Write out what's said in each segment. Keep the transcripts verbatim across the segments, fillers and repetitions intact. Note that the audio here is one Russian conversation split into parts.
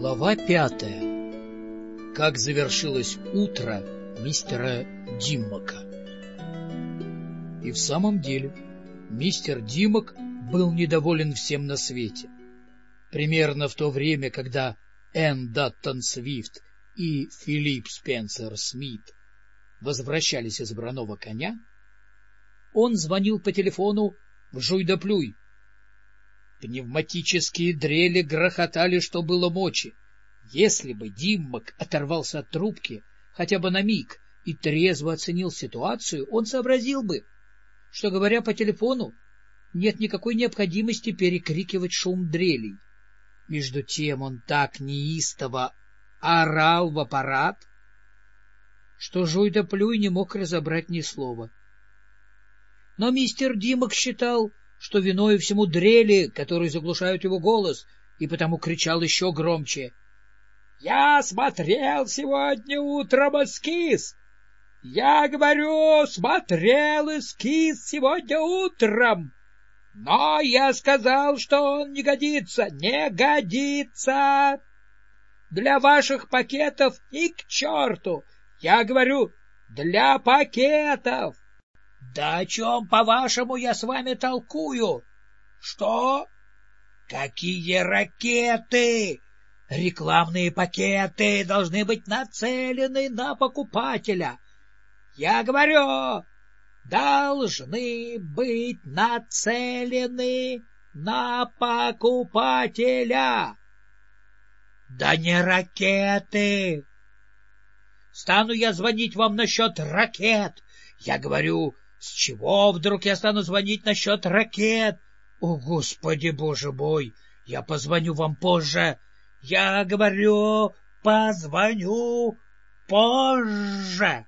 Глава пятая. Как завершилось утро мистера Диммока. И в самом деле мистер Диммок был недоволен всем на свете. Примерно в то время, когда Энн Даттон Свифт и Филипп Спенсер Смит возвращались из браного коня, он звонил по телефону в жуй да плюй. Пневматические дрели грохотали, что было мочи. Если бы Диммок оторвался от трубки хотя бы на миг и трезво оценил ситуацию, он сообразил бы, что, говоря по телефону, нет никакой необходимости перекрикивать шум дрелей. Между тем он так неистово орал в аппарат, что жуй да плюй не мог разобрать ни слова. Но мистер Диммок считал, что виною всему дрели, которые заглушают его голос, и потому кричал еще громче. — Я смотрел сегодня утром эскиз! Я говорю, смотрел эскиз сегодня утром! Но я сказал, что он не годится, не годится! Для ваших пакетов и к черту! Я говорю, для пакетов! Да о чем, по-вашему, я с вами толкую? Что? Какие ракеты? Рекламные пакеты должны быть нацелены на покупателя. Я говорю, должны быть нацелены на покупателя. Да не ракеты. Стану я звонить вам насчет ракет. Я говорю, с чего вдруг я стану звонить насчет ракет? О, Господи, Боже мой, я позвоню вам позже. Я говорю, позвоню позже.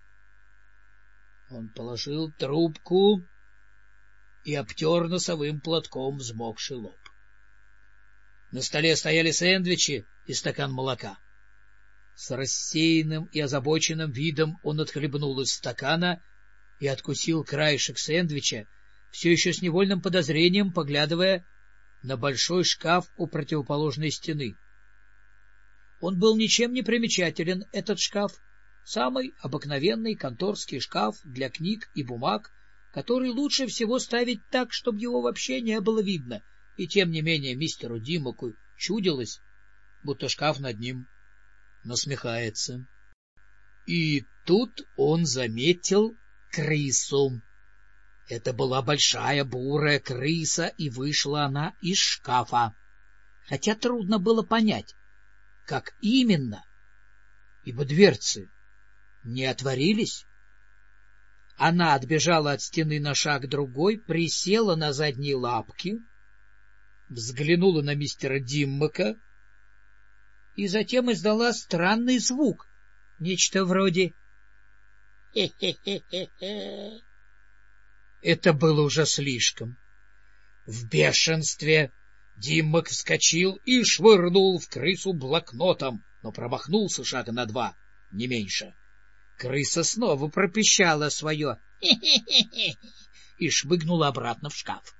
Он положил трубку и обтер носовым платком взмокший лоб. На столе стояли сэндвичи и стакан молока. С рассеянным и озабоченным видом он отхлебнул из стакана и откусил краешек сэндвича, все еще с невольным подозрением поглядывая на большой шкаф у противоположной стены. Он был ничем не примечателен, этот шкаф, самый обыкновенный конторский шкаф для книг и бумаг, который лучше всего ставить так, чтобы его вообще не было видно, и тем не менее мистеру Диммоку чудилось, будто шкаф над ним насмехается. И тут он заметил крысу. Это была большая бурая крыса, и вышла она из шкафа, хотя трудно было понять, как именно, ибо дверцы не отворились. Она отбежала от стены на шаг другой, присела на задние лапки, взглянула на мистера Диммока и затем издала странный звук, нечто вроде «хе-хе-хе-хе-хе». Это было уже слишком. В бешенстве Диммок вскочил и швырнул в крысу блокнотом, но промахнулся шага на два, не меньше. Крыса снова пропищала свое «хе-хе-хе-хе» и шмыгнула обратно в шкаф.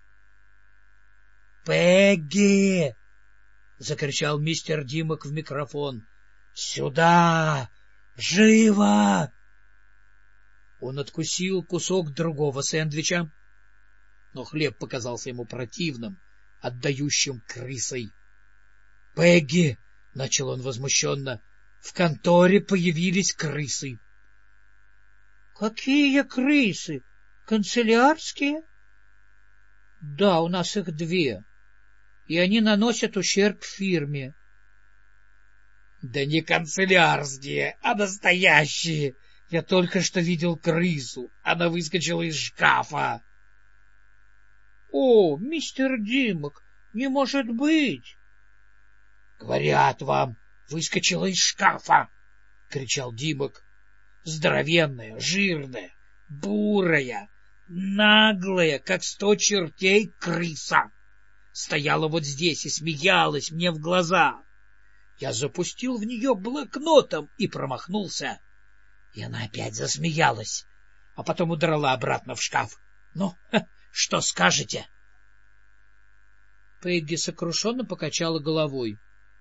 «Пегги!» — закричал мистер Диммок в микрофон. «Сюда! Живо!» Он откусил кусок другого сэндвича, но хлеб показался ему противным, отдающим крысой. — Пегги! — начал он возмущенно. — В конторе появились крысы. — Какие крысы? Канцелярские? — Да, у нас их две, и они наносят ущерб фирме. — Да не канцелярские, а настоящие! Я только что видел крысу. Она выскочила из шкафа. — О, мистер Диммок, не может быть! — Говорят вам, выскочила из шкафа! — кричал Диммок. Здоровенная, жирная, бурая, наглая, как сто чертей крыса. Стояла вот здесь и смеялась мне в глаза. Я запустил в нее блокнотом и промахнулся. И она опять засмеялась, а потом удрала обратно в шкаф. Ну, что скажете? Пегги сокрушенно покачала головой.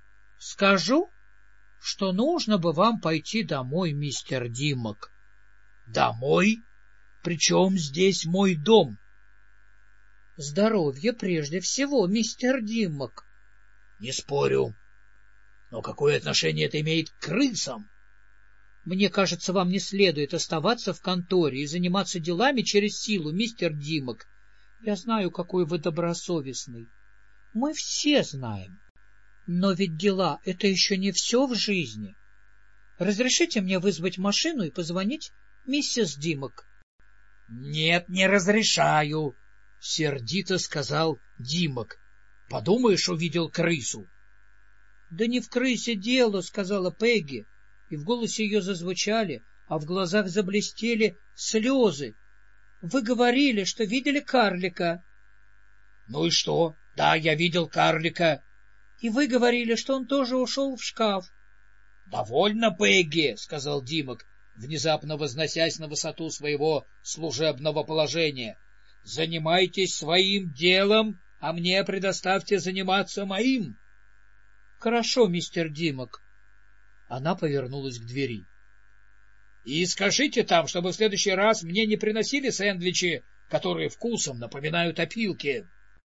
Скажу, что нужно бы вам пойти домой, мистер Диммок. Домой? Причем здесь мой дом? Здоровье прежде всего, мистер Диммок. Не спорю. Но какое отношение это имеет к крысам? Мне кажется, вам не следует оставаться в конторе и заниматься делами через силу, мистер Диммок. Я знаю, какой вы добросовестный. Мы все знаем. Но ведь дела — это еще не все в жизни. Разрешите мне вызвать машину и позвонить миссис Диммок? — Нет, не разрешаю, — сердито сказал Диммок. — Подумаешь, увидел крысу. — Да не в крысе дело, — сказала Пегги, и в голосе ее зазвучали, а в глазах заблестели слезы. — Вы говорили, что видели карлика. — Ну и что? Да, я видел карлика. — И вы говорили, что он тоже ушел в шкаф. — Довольно, Пегги, — сказал Диммок, внезапно возносясь на высоту своего служебного положения. — Занимайтесь своим делом, а мне предоставьте заниматься моим. — Хорошо, мистер Диммок. Она повернулась к двери. — И скажите там, чтобы в следующий раз мне не приносили сэндвичи, которые вкусом напоминают опилки.